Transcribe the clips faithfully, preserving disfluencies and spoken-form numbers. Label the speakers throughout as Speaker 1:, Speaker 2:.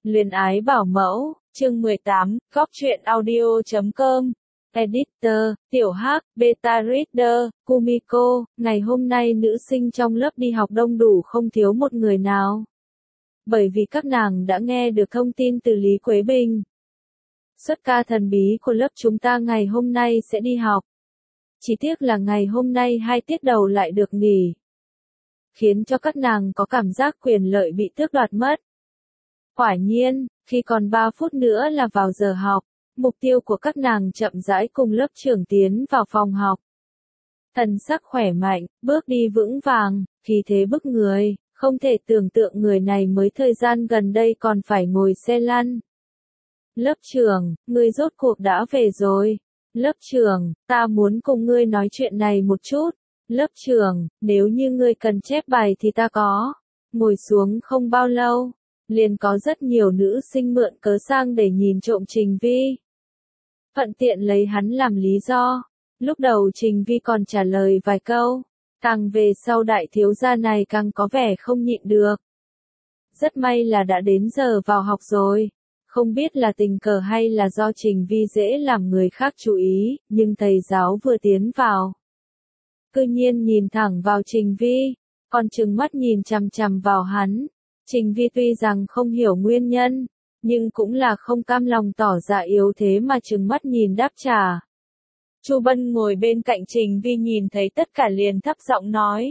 Speaker 1: Luyến ái bảo mẫu, chương mười tám, góc truyện audio chấm com. Editor, Tiểu Hắc, Beta Reader, Kumiko, ngày hôm nay nữ sinh trong lớp đi học đông đủ không thiếu một người nào. Bởi vì các nàng đã nghe được thông tin từ Lý Quế Bình. Xuất ca thần bí của lớp chúng ta ngày hôm nay sẽ đi học. Chỉ tiếc là ngày hôm nay hai tiết đầu lại được nghỉ. Khiến cho các nàng có cảm giác quyền lợi bị tước đoạt mất. Quả nhiên, khi còn ba phút nữa là vào giờ học, mục tiêu của các nàng chậm rãi cùng lớp trưởng tiến vào phòng học. Thần sắc khỏe mạnh, bước đi vững vàng, khí thế bức người, không thể tưởng tượng người này mới thời gian gần đây còn phải ngồi xe lăn. Lớp trưởng, ngươi rốt cuộc đã về rồi. Lớp trưởng, ta muốn cùng ngươi nói chuyện này một chút. Lớp trưởng, nếu như ngươi cần chép bài thì ta có. Ngồi xuống không bao lâu, liền có rất nhiều nữ sinh mượn cớ sang để nhìn trộm Trình Vi. Thuận tiện lấy hắn làm lý do. Lúc đầu Trình Vi còn trả lời vài câu, càng về sau đại thiếu gia này càng có vẻ không nhịn được. Rất may là đã đến giờ vào học rồi. Không biết là tình cờ hay là do Trình Vi dễ làm người khác chú ý, nhưng thầy giáo vừa tiến vào. Cư nhiên nhìn thẳng vào Trình Vi, còn trừng mắt nhìn chằm chằm vào hắn. Trình Vi tuy rằng không hiểu nguyên nhân, nhưng cũng là không cam lòng tỏ ra yếu thế mà trừng mắt nhìn đáp trả. Chu Bân ngồi bên cạnh Trình Vi nhìn thấy tất cả liền thấp giọng nói.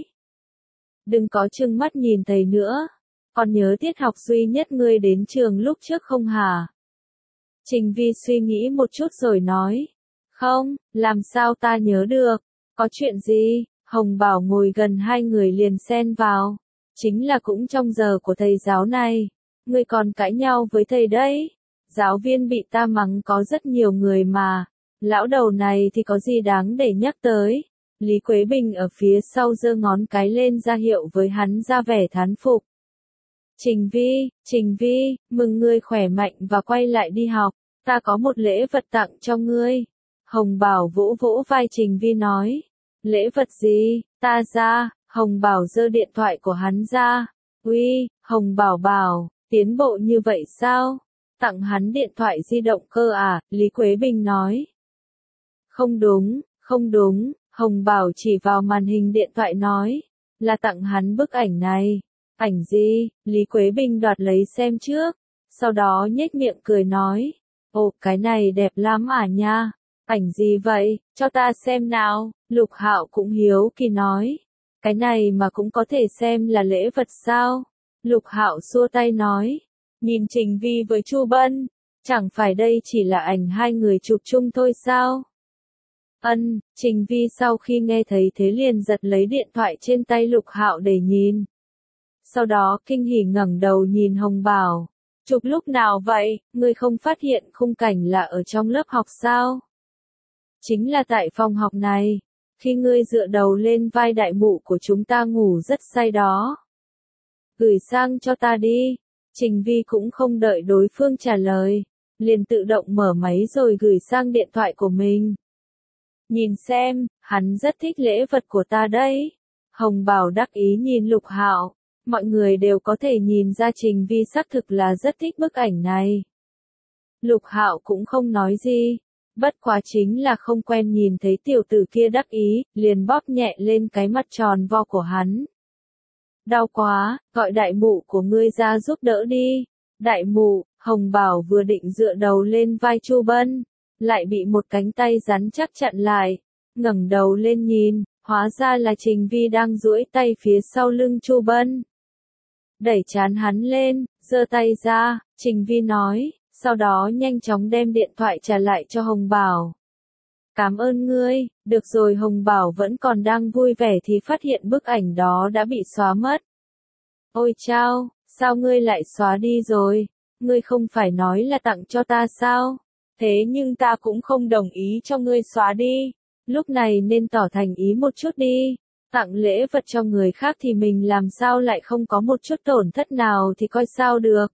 Speaker 1: Đừng có trừng mắt nhìn thầy nữa, còn nhớ tiết học duy nhất ngươi đến trường lúc trước không hả? Trình Vi suy nghĩ một chút rồi nói. Không, làm sao ta nhớ được, có chuyện gì? Hồng Bảo ngồi gần hai người liền xen vào. Chính là cũng trong giờ của thầy giáo này, ngươi còn cãi nhau với thầy đấy. Giáo viên bị ta mắng có rất nhiều người mà, lão đầu này thì có gì đáng để nhắc tới. Lý Quế Bình ở phía sau giơ ngón cái lên ra hiệu với hắn ra vẻ thán phục. Trình Vi, Trình Vi, mừng ngươi khỏe mạnh và quay lại đi học, ta có một lễ vật tặng cho ngươi. Hồng Bảo vỗ vỗ vai Trình Vi nói. Lễ vật gì? Ta ra. Hồng Bảo giơ điện thoại của hắn ra. Uy, Hồng Bảo bảo, tiến bộ như vậy sao? Tặng hắn điện thoại di động cơ à? Lý Quế Bình nói. Không đúng, không đúng, Hồng Bảo chỉ vào màn hình điện thoại nói. Là tặng hắn bức ảnh này. Ảnh gì? Lý Quế Bình đoạt lấy xem trước. Sau đó nhếch miệng cười nói. Ồ, cái này đẹp lắm à nha. Ảnh gì vậy? Cho ta xem nào. Lục Hạo cũng hiếu kỳ nói. Cái này mà cũng có thể xem là lễ vật sao? Lục Hạo xua tay nói. Nhìn Trình Vi với Chu Bân, chẳng phải đây chỉ là ảnh hai người chụp chung thôi sao? Ân, Trình Vi sau khi nghe thấy thế liền giật lấy điện thoại trên tay Lục Hạo để nhìn. Sau đó kinh hỉ ngẩng đầu nhìn Hồng Bảo. Chụp lúc nào vậy, ngươi không phát hiện khung cảnh là ở trong lớp học sao? Chính là tại phòng học này. Khi ngươi dựa đầu lên vai đại mụ của chúng ta ngủ rất say đó. Gửi sang cho ta đi. Trình Vi cũng không đợi đối phương trả lời, liền tự động mở máy rồi gửi sang điện thoại của mình. Nhìn xem, hắn rất thích lễ vật của ta đấy. Hồng Bảo đắc ý nhìn Lục Hạo, mọi người đều có thể nhìn ra Trình Vi xác thực là rất thích bức ảnh này. Lục Hạo cũng không nói gì. Bất quá chính là không quen nhìn thấy tiểu tử kia đắc ý, liền bóp nhẹ lên cái mặt tròn vo của hắn. Đau quá, gọi đại mụ của ngươi ra giúp đỡ đi. Đại mụ, Hồng Bảo vừa định dựa đầu lên vai Chu Bân, lại bị một cánh tay rắn chắc chặn lại. Ngẩng đầu lên nhìn, hóa ra là Trình Vi đang duỗi tay phía sau lưng Chu Bân. Đẩy trán hắn lên, giơ tay ra, Trình Vi nói. Sau đó nhanh chóng đem điện thoại trả lại cho Hồng Bảo. Cảm ơn ngươi, được rồi. Hồng Bảo vẫn còn đang vui vẻ thì phát hiện bức ảnh đó đã bị xóa mất. Ôi chao, sao ngươi lại xóa đi rồi? Ngươi không phải nói là tặng cho ta sao? Thế nhưng ta cũng không đồng ý cho ngươi xóa đi. Lúc này nên tỏ thành ý một chút đi. Tặng lễ vật cho người khác thì mình làm sao lại không có một chút tổn thất nào thì coi sao được.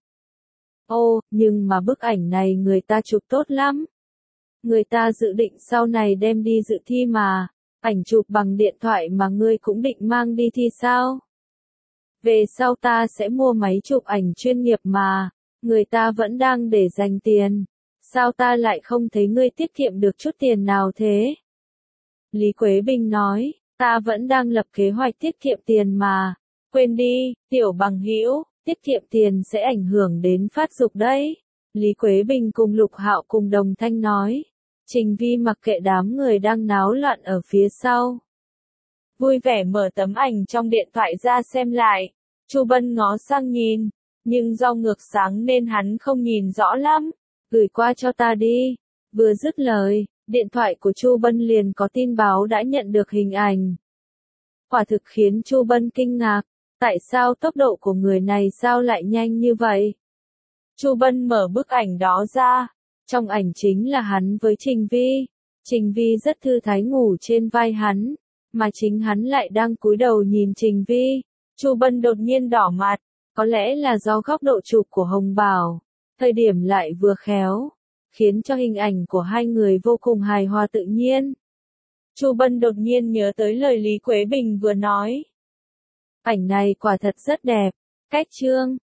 Speaker 1: Ô, nhưng mà bức ảnh này người ta chụp tốt lắm. Người ta dự định sau này đem đi dự thi mà. Ảnh chụp bằng điện thoại mà ngươi cũng định mang đi thi sao? Về sau ta sẽ mua máy chụp ảnh chuyên nghiệp mà. người ta vẫn đang để dành tiền. Sao ta lại không thấy ngươi tiết kiệm được chút tiền nào thế? Lý Quế Bình nói, ta vẫn đang lập kế hoạch tiết kiệm tiền mà. Quên đi, tiểu bằng hữu, tiết kiệm tiền sẽ ảnh hưởng đến phát dục đấy. Lý Quế Bình cùng Lục Hạo cùng đồng thanh nói. Trình Vi mặc kệ đám người đang náo loạn ở phía sau. Vui vẻ mở tấm ảnh trong điện thoại ra xem lại. Chu Bân ngó sang nhìn, nhưng do ngược sáng nên hắn không nhìn rõ lắm. Gửi qua cho ta đi. Vừa dứt lời, điện thoại của Chu Bân liền có tin báo đã nhận được hình ảnh. Quả thực khiến Chu Bân kinh ngạc. Tại sao tốc độ của người này sao lại nhanh như vậy? Chu Bân mở bức ảnh đó ra. Trong ảnh chính là hắn với Trình Vi. Trình Vi rất thư thái ngủ trên vai hắn, mà chính hắn lại đang cúi đầu nhìn Trình Vi. Chu Bân đột nhiên đỏ mặt, có lẽ là do góc độ chụp của Hồng Bảo, thời điểm lại vừa khéo, khiến cho hình ảnh của hai người vô cùng hài hòa tự nhiên. Chu Bân đột nhiên nhớ tới lời Lý Quế Bình vừa nói. Ảnh này quả thật rất đẹp, cách trương,